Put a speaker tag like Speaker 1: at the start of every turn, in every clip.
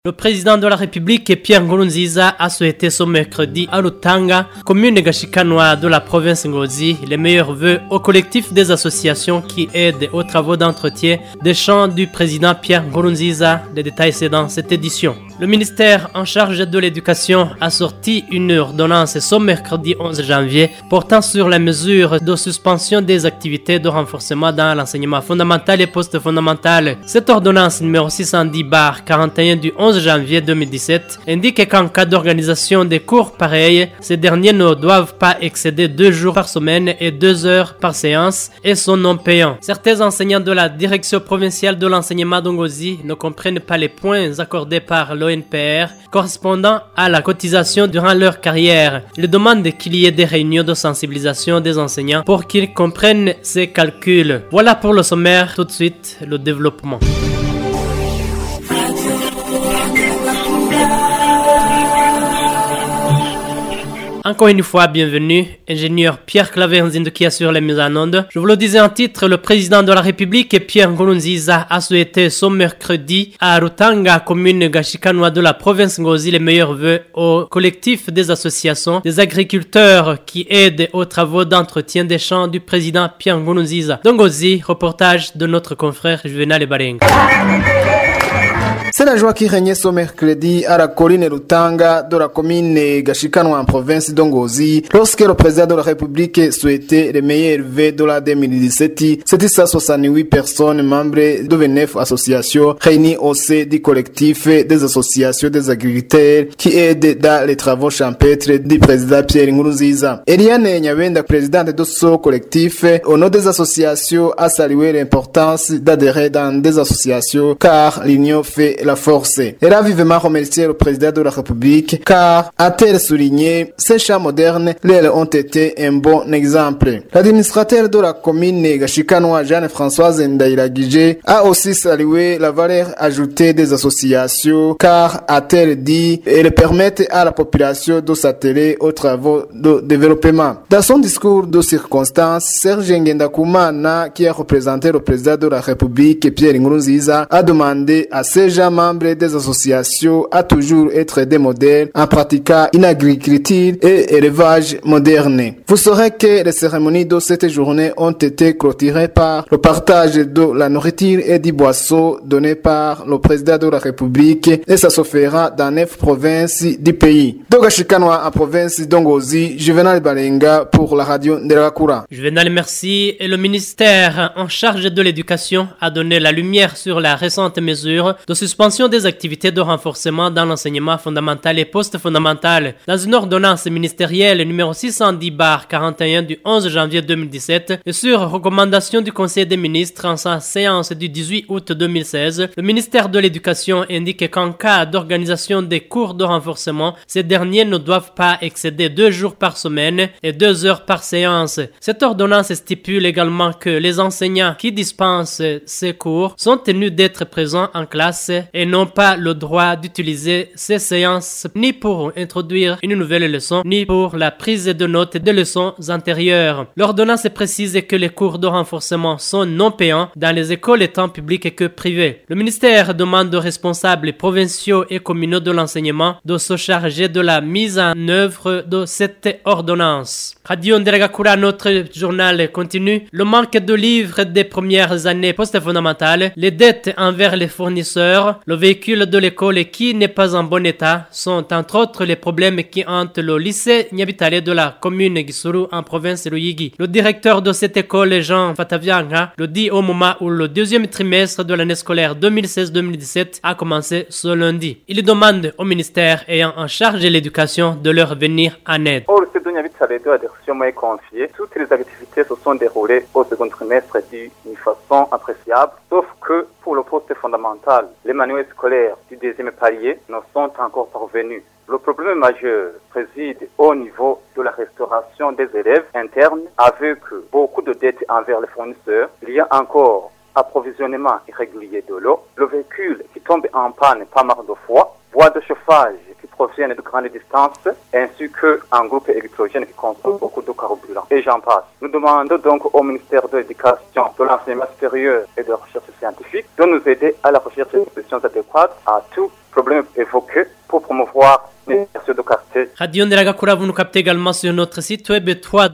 Speaker 1: Le président de la République, Pierre Nkurunziza, a souhaité ce mercredi à Rutanga, commune gashikanwa de la province Ngozi, les meilleurs vœux au collectif des associations qui aident aux travaux d'entretien des champs du président Pierre Nkurunziza. Les détails c'est dans cette édition. Le ministère en charge de l'éducation a sorti une ordonnance ce mercredi 11 janvier portant sur la mesure de suspension des activités de renforcement dans l'enseignement fondamental et post-fondamental. Cette ordonnance numéro 610/41 du 11 janvier 2017 indique qu'en cas d'organisation des cours pareils, ces derniers ne doivent pas excéder 2 jours par semaine et 2 heures par séance et sont non payants. Certains enseignants de la direction provinciale de l'enseignement d'Ongozi ne comprennent pas les points accordés par l'ONPR correspondant à la cotisation durant leur carrière. Ils demandent qu'il y ait des réunions de sensibilisation des enseignants pour qu'ils comprennent ces calculs. Voilà pour le sommaire, tout de suite le développement. Encore une fois, bienvenue, ingénieur Pierre Claver qui assure la mise en onde. Je vous le disais en titre, le président de la République, Pierre Nkurunziza, a souhaité ce mercredi à Rutanga, commune gashikanwa de la province Ngozi, les meilleurs vœux au collectif des associations des agriculteurs qui aident aux travaux d'entretien des champs du président Pierre Nkurunziza. Ngozi, reportage de notre confrère Juvenal Barenga.
Speaker 2: C'est la joie qui régnait ce mercredi à la colline Rutanga de la commune gashikanwa en province d'Ongozi lorsque le président de la République souhaitait les meilleurs vœux de la 2017. C'était 168 personnes membres de 29 associations réunies au sein du collectif des associations des agriculteurs qui aident dans les travaux champêtres du président Pierre Nkurunziza. Eliane Nyabenda, présidente de ce collectif, au nom des associations, a salué l'importance d'adhérer dans des associations car l'union fait la force. Elle a vivement remercié le président de la République car, a-t-elle souligné, ces champs modernes leur ont été un bon exemple. L'administrateur de la commune gashikanwa, Jeanne-Françoise Ndairagije, a aussi salué la valeur ajoutée des associations car, a-t-elle dit, elles permettent à la population de s'atteler aux travaux de développement. Dans son discours de circonstance, Serge Ngendakumana, qui a représenté le président de la République, Pierre Nkurunziza, a demandé à ces gens membres des associations à toujours être des modèles en pratiquant une agriculture et élevage moderne. Vous saurez que les cérémonies de cette journée ont été clôturées par le partage de la nourriture et du boisseau donné par le président de la République et ça se fera dans 9 provinces du pays. De gashikanwa en province d'Ongozi, Juvenal Barenga pour la radio de la Kura.
Speaker 1: Juvenal, merci. Et le ministère en charge de l'éducation a donné la lumière sur la récente mesure de suspension des activités de renforcement dans l'enseignement fondamental et post-fondamental. Dans une ordonnance ministérielle numéro 610/41 du 11 janvier 2017 et sur recommandation du Conseil des ministres en sa séance du 18 août 2016, le ministère de l'Éducation indique qu'en cas d'organisation des cours de renforcement, ces derniers ne doivent pas excéder 2 jours par semaine et 2 heures par séance. Cette ordonnance stipule également que les enseignants qui dispensent ces cours sont tenus d'être présents en classe et n'ont pas le droit d'utiliser ces séances ni pour introduire une nouvelle leçon, ni pour la prise de notes des leçons antérieures. L'ordonnance précise que les cours de renforcement sont non payants dans les écoles tant publiques que privées. Le ministère demande aux responsables provinciaux et communaux de l'enseignement de se charger de la mise en œuvre de cette ordonnance. Radio Nderagakura, notre journal continue. Le manque de livres des premières années post-fondamentales, les dettes envers les fournisseurs, le véhicule de l'école qui n'est pas en bon état sont entre autres les problèmes qui hantent le lycée Nyabitale de la commune Gisuru en province Ruyigi. Le directeur de cette école, Jean Fatavianga, le dit au moment où le deuxième trimestre de l'année scolaire 2016-2017 a commencé ce lundi. Il demande au ministère ayant en charge l'éducation de leur venir en aide.
Speaker 3: Au lycée de Nyabitale de la direction est confiée. Toutes les activités se sont déroulées au second trimestre d'une façon appréciable, sauf que pour le poste fondamental, les manuels scolaires du deuxième palier ne sont encore parvenus. Le problème majeur réside au niveau de la restauration des élèves internes avec beaucoup de dettes envers les fournisseurs. Il y a encore approvisionnement irrégulier de l'eau, le véhicule qui tombe en panne pas mal de fois, bois de chauffage qui proviennent de grandes distances, ainsi qu'un groupe électrogène qui consomme beaucoup de carburant. Et j'en passe. Nous demandons donc au ministère de l'Éducation, de l'Enseignement supérieur et de la Recherche scientifique de nous aider à la recherche de solutions adéquates à tout problèmes évoqués pour promouvoir l'éducation de quartier.
Speaker 1: Radio Nderagakura, vous nous captez également sur notre site web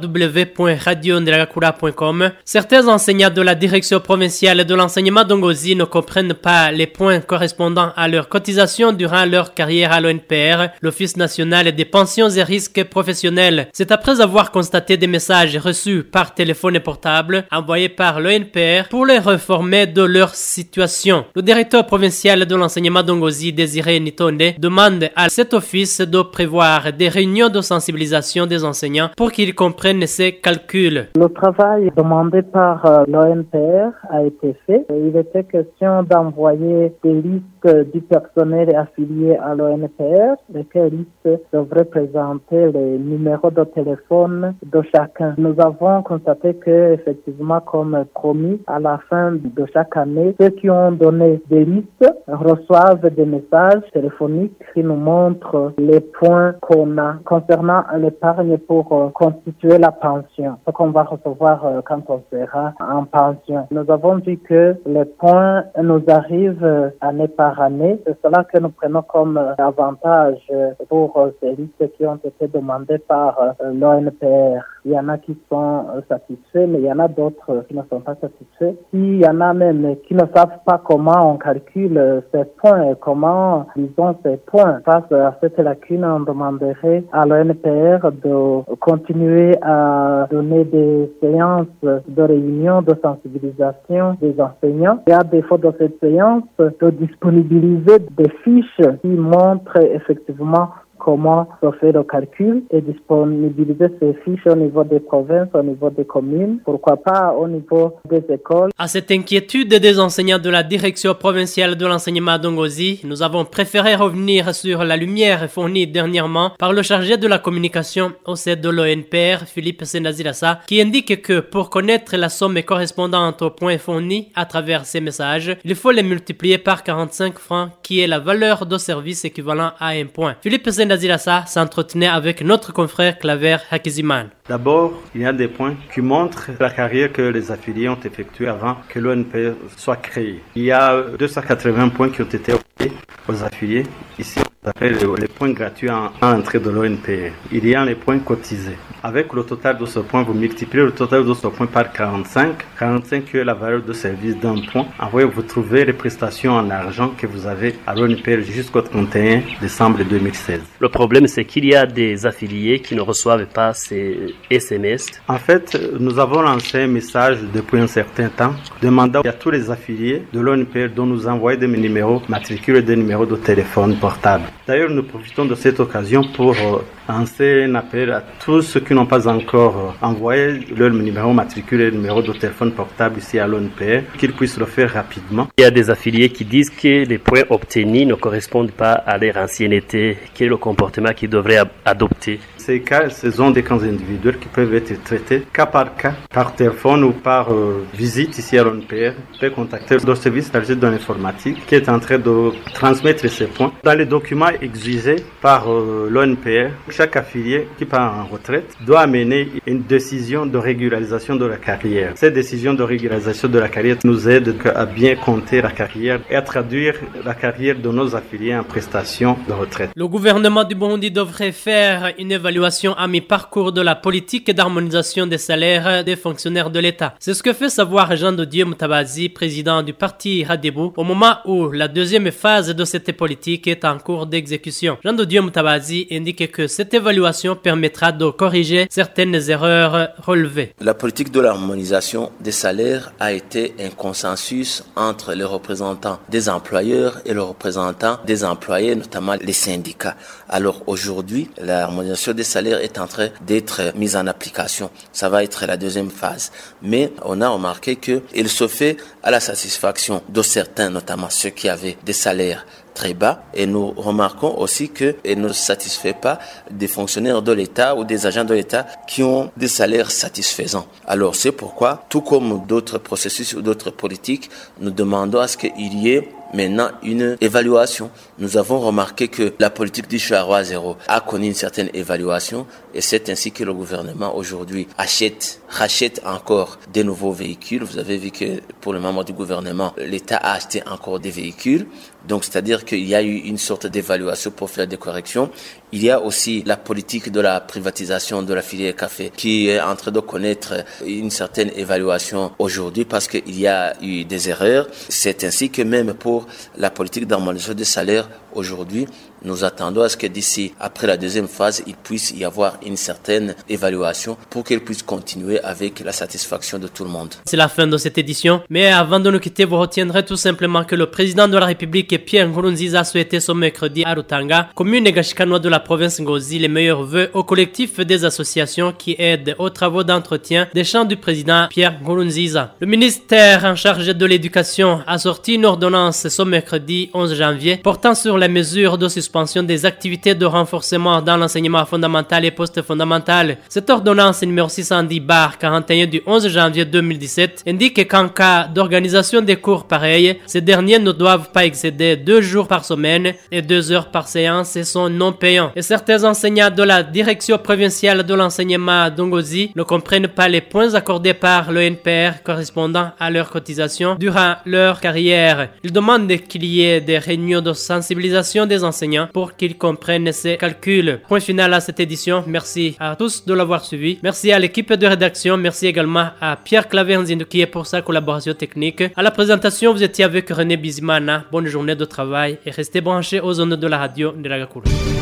Speaker 1: www.radionderagakura.com. Certains enseignants de la direction provinciale de l'enseignement d'Ongozi ne comprennent pas les points correspondant à leur cotisation durant leur carrière à l'ONPR, l'Office national des pensions et risques professionnels. C'est après avoir constaté des messages reçus par téléphone et portable envoyés par l'ONPR pour les reformer de leur situation. Le directeur provincial de l'enseignement d'Ongozi, Désiré Nitonde, demande à cet office de prévoir des réunions de sensibilisation des enseignants pour qu'ils comprennent ces calculs.
Speaker 4: Le travail demandé par l'ONPR a été fait. Il était question d'envoyer des listes du personnel affilié à l'ONPR, lesquelles listes devraient présenter les numéros de téléphone de chacun. Nous avons constaté que, effectivement, comme promis, à la fin de chaque année, ceux qui ont donné des listes reçoivent des messages téléphoniques qui nous montrent les points qu'on a concernant l'épargne pour constituer la pension, ce qu'on va recevoir quand on sera en pension. Nous avons vu que les points nous arrivent année par année. C'est cela que nous prenons comme avantage pour ces listes qui ont été demandées par l'ONPR. Il y en a qui sont satisfaits, mais il y en a d'autres qui ne sont pas satisfaits. Il y en a même qui ne savent pas comment on calcule ces points, comment ils ont ces points. Face à cette lacune, on demanderait à l'ONPR de continuer à donner des séances de réunion, de sensibilisation des enseignants. Et à défaut de cette séance, de disponibiliser des fiches qui montrent effectivement comment se fait le calcul et disponibiliser ces fiches au niveau des provinces, au niveau des communes, pourquoi pas au niveau des écoles.
Speaker 1: À cette inquiétude des enseignants de la direction provinciale de l'enseignement d'Ongozi, nous avons préféré revenir sur la lumière fournie dernièrement par le chargé de la communication au sein de l'ONPR, Philippe Senazirassa, qui indique que pour connaître la somme correspondante aux points fournis à travers ces messages, il faut les multiplier par 45 francs, qui est la valeur de service équivalent à un point. Philippe Senazirassa s'entretenait avec notre confrère Claver Hakiziman.
Speaker 5: D'abord, il y a des points qui montrent la carrière que les affiliés ont effectuée avant que l'ONPR soit créé. Il y a 280 points qui ont été offrés aux affiliés. Ici, on appelle les points gratuits en entrée de l'ONPR. Il y a les points cotisés. Avec le total de ce point, vous multipliez le total de ce point par 45. 45 qui est la valeur de service d'un point. Après, vous trouvez les prestations en argent que vous avez à l'ONPR jusqu'au 31 décembre 2016.
Speaker 6: Le problème, c'est qu'il y a des affiliés qui ne reçoivent pas ces SMS.
Speaker 5: En fait, nous avons lancé un message depuis un certain temps demandant à tous les affiliés de l'ONPR de nous envoyer des numéros matricules et des numéros de téléphone portable. D'ailleurs, nous profitons de cette occasion pour lancer un appel à tous ceux qui n'ont pas encore envoyé leur numéro matricule et numéro de téléphone portable ici à l'ONPR, qu'ils puissent le faire rapidement.
Speaker 6: Il y a des affiliés qui disent que les points obtenus ne correspondent pas à leur ancienneté. Quel est le comportement qu'ils devraient adopter?
Speaker 5: Ces cas, ce sont des cas individuels qui peuvent être traités cas, par téléphone ou par visite ici à l'ONPR. Vous pouvez contacter le service chargé de l'informatique qui est en train de transmettre ces points. Dans les documents exigés par l'ONPR, chaque affilié qui part en retraite doit amener une décision de régularisation de la carrière. Cette décision de régularisation de la carrière nous aide à bien compter la carrière et à traduire la carrière de nos affiliés en prestations de retraite.
Speaker 1: Le gouvernement du Burundi devrait faire une évaluation à mi-parcours de la politique d'harmonisation des salaires des fonctionnaires de l'État. C'est ce que fait savoir Jean de Dieu Mutabazi, président du parti Radebou, au moment où la deuxième phase de cette politique est en cours d'exécution. Jean de Dieu Mutabazi indique que cette évaluation permettra de corriger certaines erreurs relevées.
Speaker 7: La politique de l'harmonisation des salaires a été un consensus entre les représentants des employeurs et les représentants des employés, notamment les syndicats. Alors aujourd'hui, l'harmonisation des salaires est en train d'être mise en application. Ça va être la deuxième phase. Mais on a remarqué qu'il se fait à la satisfaction de certains, notamment ceux qui avaient des salaires très bas, et nous remarquons aussi qu'il ne satisfait pas des fonctionnaires de l'État ou des agents de l'État qui ont des salaires satisfaisants. Alors c'est pourquoi, tout comme d'autres processus ou d'autres politiques, nous demandons à ce qu'il y ait maintenant une évaluation. Nous avons remarqué que la politique du Charroi Zéro a connu une certaine évaluation et c'est ainsi que le gouvernement aujourd'hui rachète encore des nouveaux véhicules. Vous avez vu que pour le moment du gouvernement, l'État a acheté encore des véhicules. Donc, c'est-à-dire qu'il y a eu une sorte d'évaluation pour faire des corrections. Il y a aussi la politique de la privatisation de la filière café qui est en train de connaître une certaine évaluation aujourd'hui parce qu'il y a eu des erreurs. C'est ainsi que même pour la politique d'harmonisation des salaires aujourd'hui, nous attendons à ce que d'ici, après la deuxième phase, il puisse y avoir une certaine évaluation pour qu'elle puisse continuer avec la satisfaction de tout le monde.
Speaker 1: C'est la fin de cette édition, mais avant de nous quitter, vous retiendrez tout simplement que le président de la République, Pierre Nkurunziza, a souhaité ce mercredi à Rutanga, commune et gashikanois de la province Ngozi, les meilleurs vœux au collectif des associations qui aident aux travaux d'entretien des champs du président Pierre Nkurunziza. Le ministère en charge de l'éducation a sorti une ordonnance ce mercredi 11 janvier portant sur les mesures de suspension des activités de renforcement dans l'enseignement fondamental et post-fondamental. Cette ordonnance numéro 610/41 du 11 janvier 2017 indique qu'en cas d'organisation des cours pareils, ces derniers ne doivent pas excéder 2 jours par semaine et 2 heures par séance et sont non payants. Et certains enseignants de la direction provinciale de l'enseignement d'Ngozi ne comprennent pas les points accordés par l'ONPR correspondant à leur cotisation durant leur carrière. Ils demandent qu'il y ait des réunions de sensibilisation des enseignants pour qu'ils comprennent ces calculs. Point final à cette édition. Merci à tous de l'avoir suivi. Merci à l'équipe de rédaction. Merci également à Pierre Claver Nzindoukié pour sa collaboration technique. À la présentation, vous étiez avec René Bizimana. Bonne journée de travail et restez branchés aux ondes de la radio de la Gakuru.